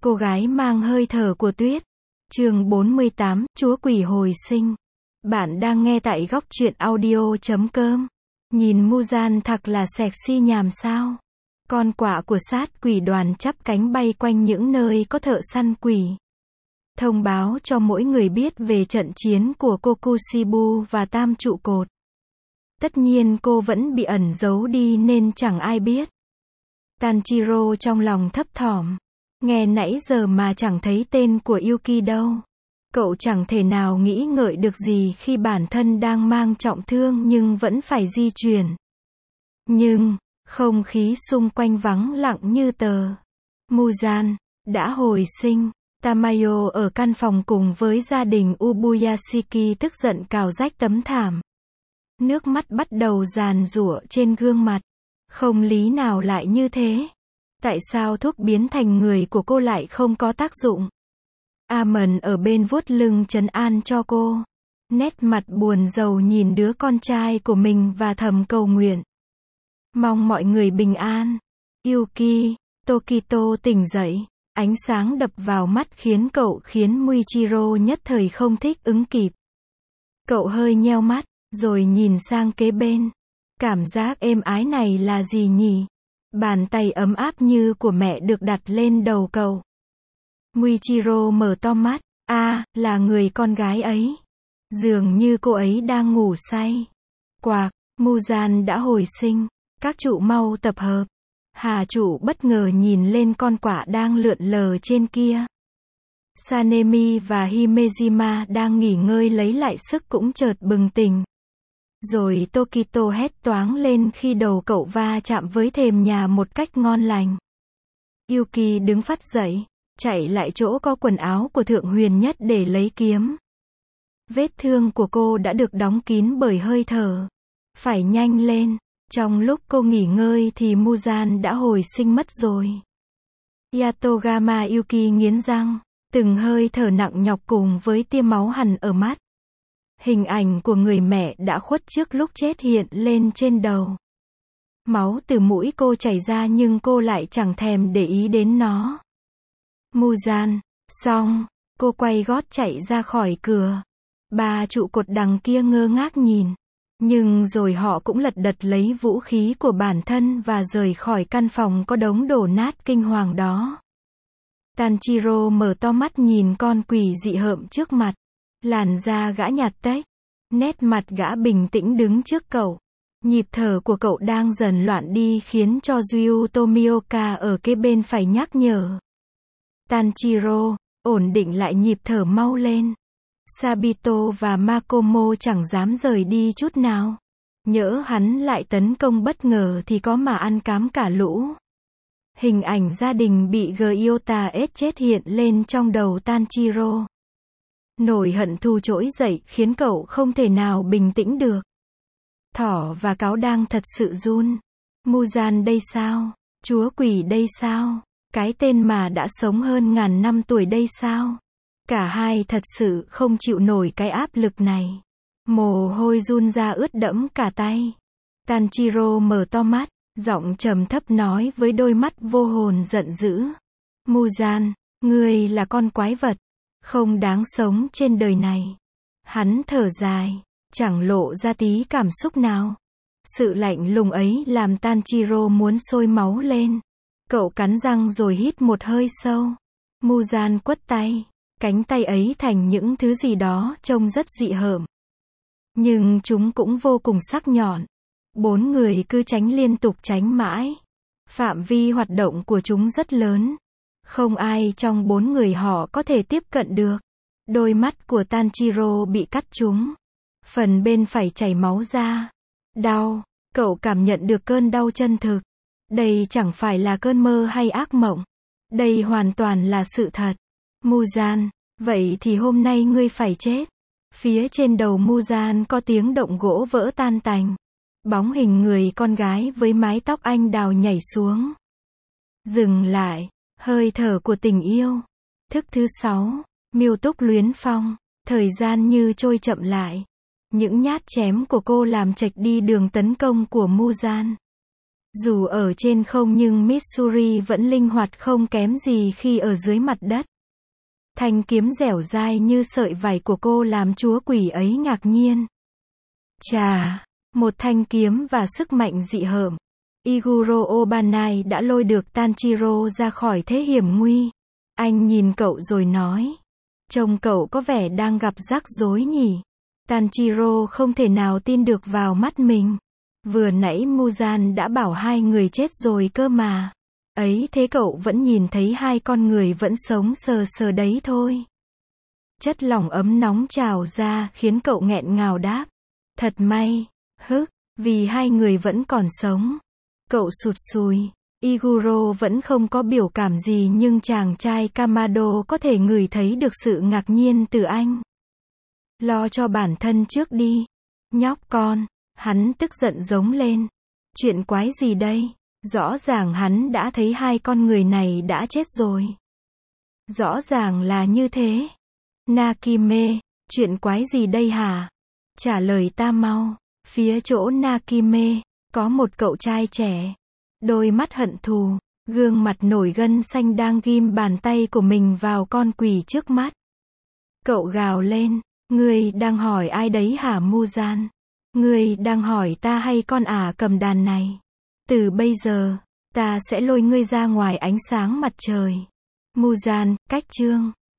Cô gái mang hơi thở của tuyết. Chương 48, Chúa quỷ hồi sinh. Bạn đang nghe tại góc truyện audio.com. Nhìn Muzan thật là sexy nhàm sao. Con quạ của sát quỷ đoàn chắp cánh bay quanh những nơi có thợ săn quỷ. Thông báo cho mỗi người biết về trận chiến của Kokushibu và tam trụ cột. Tất nhiên cô vẫn bị ẩn giấu đi nên chẳng ai biết. Tanjiro trong lòng thấp thỏm. Nghe nãy giờ mà chẳng thấy tên của Yuki đâu. Cậu chẳng thể nào nghĩ ngợi được gì khi bản thân đang mang trọng thương nhưng vẫn phải di chuyển. Nhưng, không khí xung quanh vắng lặng như tờ. Muzan đã hồi sinh. Tamayo ở căn phòng cùng với gia đình Ubuyashiki tức giận cào rách tấm thảm. Nước mắt bắt đầu giàn giụa trên gương mặt. Không lý nào lại như thế. Tại sao thuốc biến thành người của cô lại không có tác dụng? Amon ở bên vuốt lưng trấn an cho cô. Nét mặt buồn rầu nhìn đứa con trai của mình và thầm cầu nguyện. Mong mọi người bình an. Yuki, Tokito tỉnh dậy. Ánh sáng đập vào mắt khiến Muichiro nhất thời không thích ứng kịp. Cậu hơi nheo mắt, rồi nhìn sang kế bên. Cảm giác êm ái này là gì nhỉ? Bàn tay ấm áp như của mẹ được đặt lên đầu cậu. Muichiro mở to mắt. Là người con gái ấy. Dường như cô ấy đang ngủ say. Quạc, Muzan đã hồi sinh. Các trụ mau tập hợp. Hà trụ bất ngờ nhìn lên con quạ đang lượn lờ trên kia. Sanemi và Himejima đang nghỉ ngơi lấy lại sức cũng chợt bừng tỉnh. Rồi Tokito hét toáng lên khi đầu cậu va chạm với thềm nhà một cách ngon lành. Yuki đứng phắt dậy, chạy lại chỗ có quần áo của Thượng Huyền Nhất để lấy kiếm. Vết thương của cô đã được đóng kín bởi hơi thở. Phải nhanh lên, trong lúc cô nghỉ ngơi thì Muzan đã hồi sinh mất rồi. Yatogama Yuki nghiến răng, từng hơi thở nặng nhọc cùng với tia máu hằn ở mắt. Hình ảnh của người mẹ đã khuất trước lúc chết hiện lên trên đầu. Máu từ mũi cô chảy ra nhưng cô lại chẳng thèm để ý đến nó. Muzan, xong, cô quay gót chạy ra khỏi cửa. Ba trụ cột đằng kia ngơ ngác nhìn. Nhưng rồi họ cũng lật đật lấy vũ khí của bản thân và rời khỏi căn phòng có đống đổ nát kinh hoàng đó. Tanjiro mở to mắt nhìn con quỷ dị hợm trước mặt. Làn da gã nhạt tếch. Nét mặt gã bình tĩnh đứng trước cậu. Nhịp thở của cậu đang dần loạn đi khiến cho Ryu Tomioka ở kế bên phải nhắc nhở. Tanjiro, ổn định lại nhịp thở mau lên. Sabito và Makomo chẳng dám rời đi chút nào. Nhỡ hắn lại tấn công bất ngờ thì có mà ăn cám cả lũ. Hình ảnh gia đình bị Gyota ết chết hiện lên trong đầu Tanjiro. Nỗi hận thù trỗi dậy khiến cậu không thể nào bình tĩnh được. Thỏ và cáo đang thật sự run. Muzan đây sao? Chúa quỷ đây sao? Cái tên mà đã sống hơn ngàn năm tuổi đây sao? Cả hai thật sự không chịu nổi cái áp lực này. Mồ hôi run ra ướt đẫm cả tay. Tanjiro mở to mắt, giọng trầm thấp nói với đôi mắt vô hồn giận dữ. Muzan, ngươi là con quái vật, không đáng sống trên đời này. Hắn thở dài, chẳng lộ ra tí cảm xúc nào. Sự lạnh lùng ấy làm Tanjiro muốn sôi máu lên. Cậu cắn răng rồi hít một hơi sâu. Muzan quất tay. Cánh tay ấy thành những thứ gì đó trông rất dị hợm. Nhưng chúng cũng vô cùng sắc nhọn. Bốn người cứ tránh liên tục tránh mãi. Phạm vi hoạt động của chúng rất lớn. Không ai trong bốn người họ có thể tiếp cận được. Đôi mắt của Tanjiro bị cắt trúng. Phần bên phải chảy máu ra. Đau. Cậu cảm nhận được cơn đau chân thực. Đây chẳng phải là cơn mơ hay ác mộng. Đây hoàn toàn là sự thật. Muzan, vậy thì hôm nay ngươi phải chết. Phía trên đầu Muzan có tiếng động gỗ vỡ tan tành. Bóng hình người con gái với mái tóc anh đào nhảy xuống. Dừng lại. Hơi thở của tình yêu. Thức thứ 6. Miêu túc luyến phong. Thời gian như trôi chậm lại. Những nhát chém của cô làm chệch đi đường tấn công của Muzan. Dù ở trên không nhưng Missouri vẫn linh hoạt không kém gì khi ở dưới mặt đất. Thanh kiếm dẻo dai như sợi vải của cô làm chúa quỷ ấy ngạc nhiên. Chà, một thanh kiếm và sức mạnh dị hợm. Iguro Obanai đã lôi được Tanjiro ra khỏi thế hiểm nguy. Anh nhìn cậu rồi nói. Trông cậu có vẻ đang gặp rắc rối nhỉ. Tanjiro không thể nào tin được vào mắt mình. Vừa nãy Muzan đã bảo hai người chết rồi cơ mà. Ấy thế cậu vẫn nhìn thấy hai con người vẫn sống sờ sờ đấy thôi. Chất lỏng ấm nóng trào ra khiến cậu nghẹn ngào đáp. Thật may, vì hai người vẫn còn sống. Cậu sụt sùi. Iguro vẫn không có biểu cảm gì nhưng chàng trai Kamado có thể ngửi thấy được sự ngạc nhiên từ anh. Lo cho bản thân trước đi. Nhóc con. Hắn tức giận giống lên. Chuyện quái gì đây? Rõ ràng hắn đã thấy hai con người này đã chết rồi. Rõ ràng là như thế. Nakime, chuyện quái gì đây hả? Trả lời ta mau. Phía chỗ Nakime, có một cậu trai trẻ. Đôi mắt hận thù, gương mặt nổi gân xanh đang ghim bàn tay của mình vào con quỷ trước mắt. Cậu gào lên, ngươi đang hỏi ai đấy hả Muzan? Ngươi đang hỏi ta hay con ả cầm đàn này? Từ bây giờ, ta sẽ lôi ngươi ra ngoài ánh sáng mặt trời. Muzan, cách chương